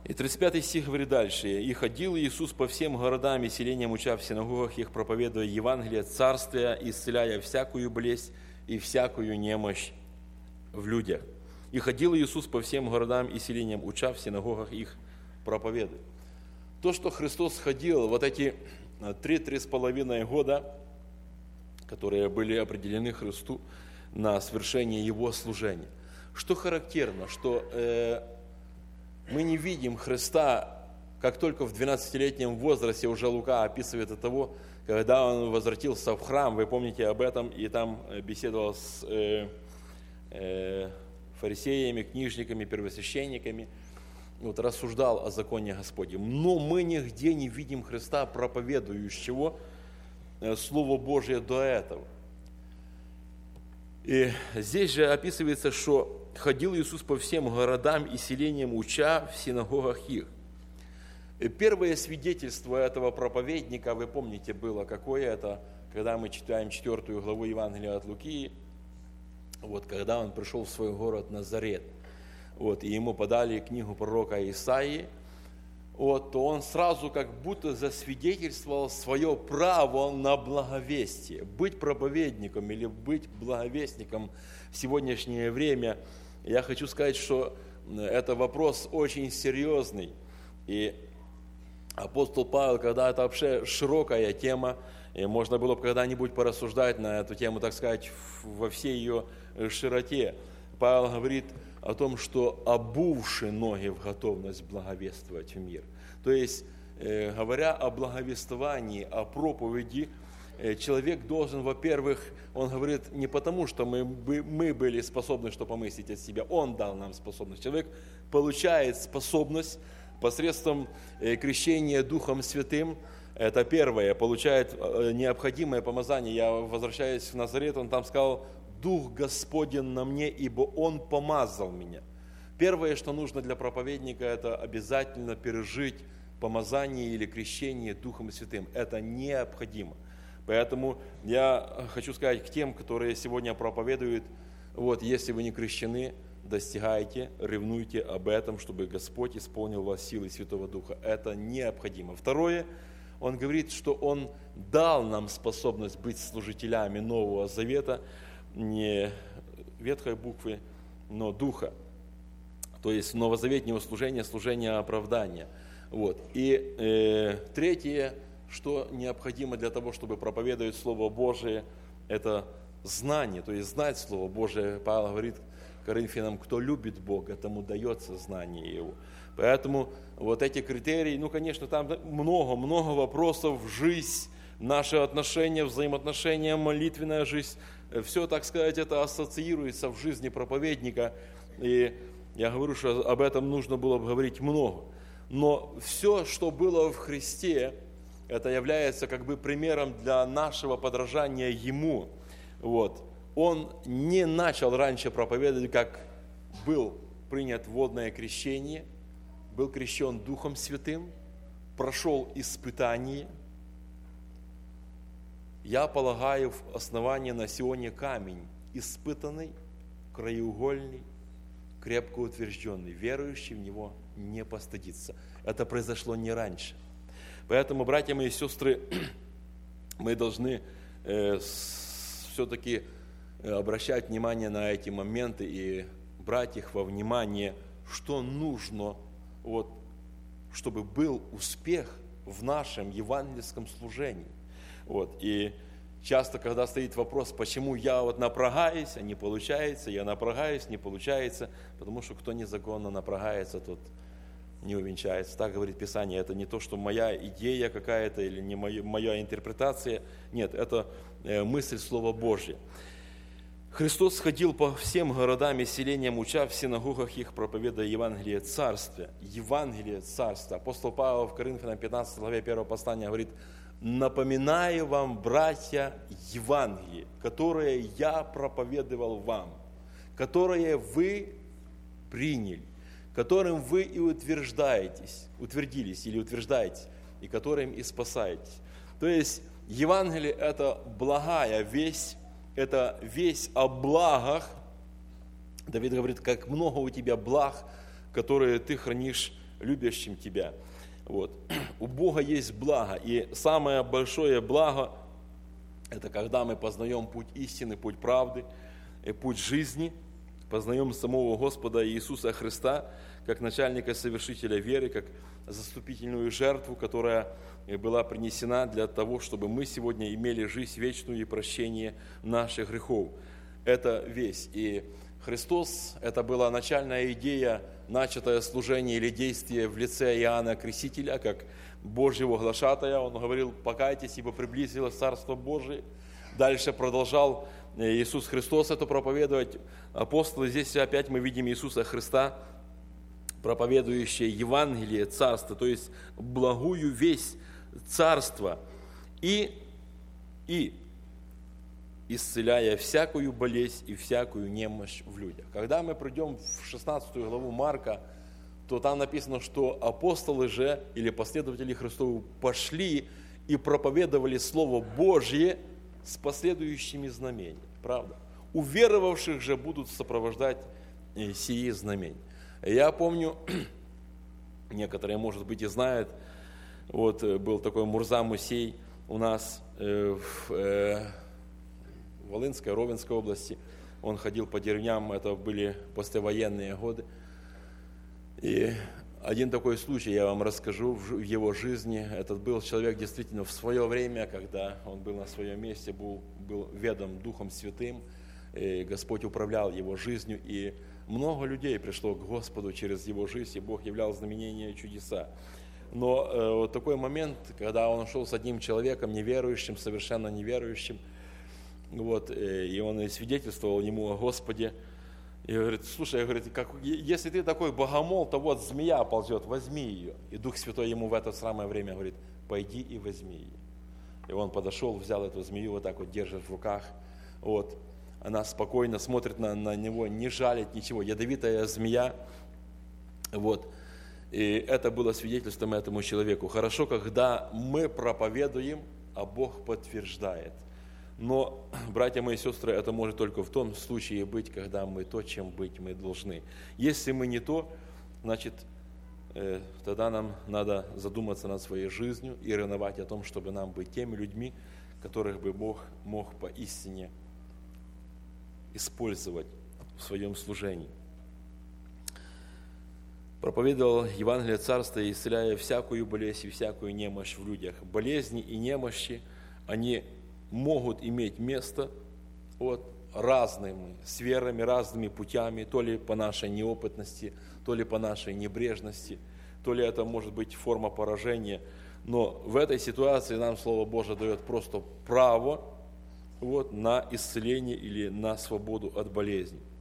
И 35 стих говорит дальше. «И ходил Иисус по всем городам и селениям, уча в синагогах их, проповедуя Евангелие Царствия, исцеляя всякую болезнь и всякую немощь в людях. И ходил Иисус по всем городам и селениям, уча в синагогах их, проповедуя». То, что Христос ходил, вот эти 3-3,5 года, которые были определены Христу на свершение Его служения. Что характерно, что мы не видим Христа, как только в 12-летнем возрасте, уже Лука описывает от того, когда Он возвратился в храм, вы помните об этом, и там беседовал с фарисеями, книжниками, первосвященниками, вот, рассуждал о законе Господнем. Но мы нигде не видим Христа, проповедующего Слово Божие до этого. И здесь же описывается, что ходил Иисус по всем городам и селениям, уча в синагогах их. И первое свидетельство этого проповедника, вы помните, было какое это, когда мы читаем 4 главу Евангелия от Луки, вот, когда он пришел в свой город Назарет, вот, и ему подали книгу пророка Исаии, вот, то он сразу как будто засвидетельствовал свое право на благовестие. Быть проповедником или быть благовестником в сегодняшнее время, я хочу сказать, что это вопрос очень серьезный. И апостол Павел, когда это вообще широкая тема, и можно было бы когда-нибудь порассуждать на эту тему, так сказать, во всей ее широте, Павел говорит о том, что обувши ноги в готовность благовествовать в мир. То есть, говоря о благовествовании, о проповеди, человек должен, во-первых, он говорит не потому, что мы были способны что помыслить от себя, он дал нам способность. Человек получает способность посредством крещения Духом Святым. Это первое, получает необходимое помазание. Я возвращаюсь в Назарет, он там сказал: «Дух Господень на мне, ибо Он помазал меня». Первое, что нужно для проповедника, это обязательно пережить помазание или крещение Духом Святым. Это необходимо. Поэтому я хочу сказать к тем, которые сегодня проповедуют, вот, если вы не крещены, достигайте, ревнуйте об этом, чтобы Господь исполнил вас силой Святого Духа. Это необходимо. Второе, он говорит, что Он дал нам способность быть служителями Нового Завета, не ветхой буквы, но духа. То есть новозаветнего служения, служения оправдания. Вот. И третье, что необходимо для того, чтобы проповедовать Слово Божие, это знание, то есть знать Слово Божие. Павел говорит Коринфянам: кто любит Бога, тому дается знание Его. Поэтому вот эти критерии, конечно, там много вопросов, жизнь, наши отношения, взаимоотношения, молитвенная жизнь, все, так сказать, это ассоциируется в жизни проповедника. И я говорю, что об этом нужно было бы говорить много. Но все, что было в Христе, это является как бы примером для нашего подражания Ему. Вот. Он не начал раньше проповедовать, как был принят водное крещение, был крещен Духом Святым, прошел испытание. Я полагаю в основание на Сионе камень, испытанный, краеугольный, крепко утвержденный. Верующий в него не постыдится. Это произошло не раньше. Поэтому, братья мои и сестры, мы должны все-таки обращать внимание на эти моменты и брать их во внимание, что нужно, вот, чтобы был успех в нашем евангельском служении. Вот. И часто, когда стоит вопрос, почему я вот напрягаюсь, а не получается, я напрягаюсь, не получается, потому что кто незаконно напрягается, тот не увенчается. Так говорит Писание. Это не то, что моя идея какая-то или не моя интерпретация. Нет, это мысль Слова Божьего. Христос ходил по всем городам и селениям, уча в синагогах их, проповедуя Евангелие Царствия. Евангелие Царствия. Апостол Павел в Коринфянам 15 главе 1 послания говорит: «Напоминаю вам, братья, Евангелие, которое я проповедовал вам, которое вы приняли, которым вы и утвердились или утверждаетесь, и которым и спасаетесь». То есть Евангелие – это благая весть, это весть о благах. Давид говорит: как много у тебя благ, которые ты хранишь любящим Тебя. Вот. У Бога есть благо, и самое большое благо – это когда мы познаем путь истины, путь правды, путь жизни, познаем самого Господа Иисуса Христа, как начальника и совершителя веры, как заступительную жертву, которая была принесена для того, чтобы мы сегодня имели жизнь вечную и прощение наших грехов. Это весь. И Христос, это была начальная идея, начатое служение или действие в лице Иоанна Крестителя, как Божьего глашатая. Он говорил: покайтесь, ибо приблизилось Царство Божие. Дальше продолжал Иисус Христос это проповедовать. Апостолы, здесь опять мы видим Иисуса Христа, проповедующее Евангелие Царства, то есть благую весть Царства, и исцеляя всякую болезнь и всякую немощь в людях. Когда мы придем в 16 главу Марка, то там написано, что апостолы же, или последователи Христовы, пошли и проповедовали Слово Божье с последующими знамениями. Правда? Уверовавших же будут сопровождать сии знамения. Я помню, некоторые, может быть, и знают, вот был такой Мурза Мусей у нас в Волынской, Ровенской области. Он ходил по деревням, это были послевоенные годы. И один такой случай я вам расскажу в его жизни. Этот был человек действительно в свое время, когда он был на своем месте, был ведом Духом Святым, и Господь управлял его жизнью, и много людей пришло к Господу через его жизнь, и Бог являл знамения и чудеса. Но вот такой момент, когда он шел с одним человеком, неверующим, совершенно неверующим, вот, и он и свидетельствовал ему о Господе, и говорит: слушай, говорит, если ты такой богомол, то вот змея ползет, возьми ее. И Дух Святой ему в это самое время говорит: пойди и возьми ее. И он подошел, взял эту змею, вот так вот держит в руках, вот. Она спокойно смотрит на него, не жалит ничего, ядовитая змея. Вот. И это было свидетельством этому человеку. Хорошо, когда мы проповедуем, а Бог подтверждает. Но, братья мои и сестры, это может только в том случае быть, когда мы то, чем быть мы должны. Если мы не то, значит, тогда нам надо задуматься над своей жизнью и ревновать о том, чтобы нам быть теми людьми, которых бы Бог мог поистине использовать в своем служении. Проповедовал Евангелие Царства, исцеляя всякую болезнь и всякую немощь в людях. Болезни и немощи, они могут иметь место от разными сферами, разными путями, то ли по нашей неопытности, то ли по нашей небрежности, то ли это может быть форма поражения. Но в этой ситуации нам Слово Божие дает просто право вот, на исцеление или на свободу от болезни.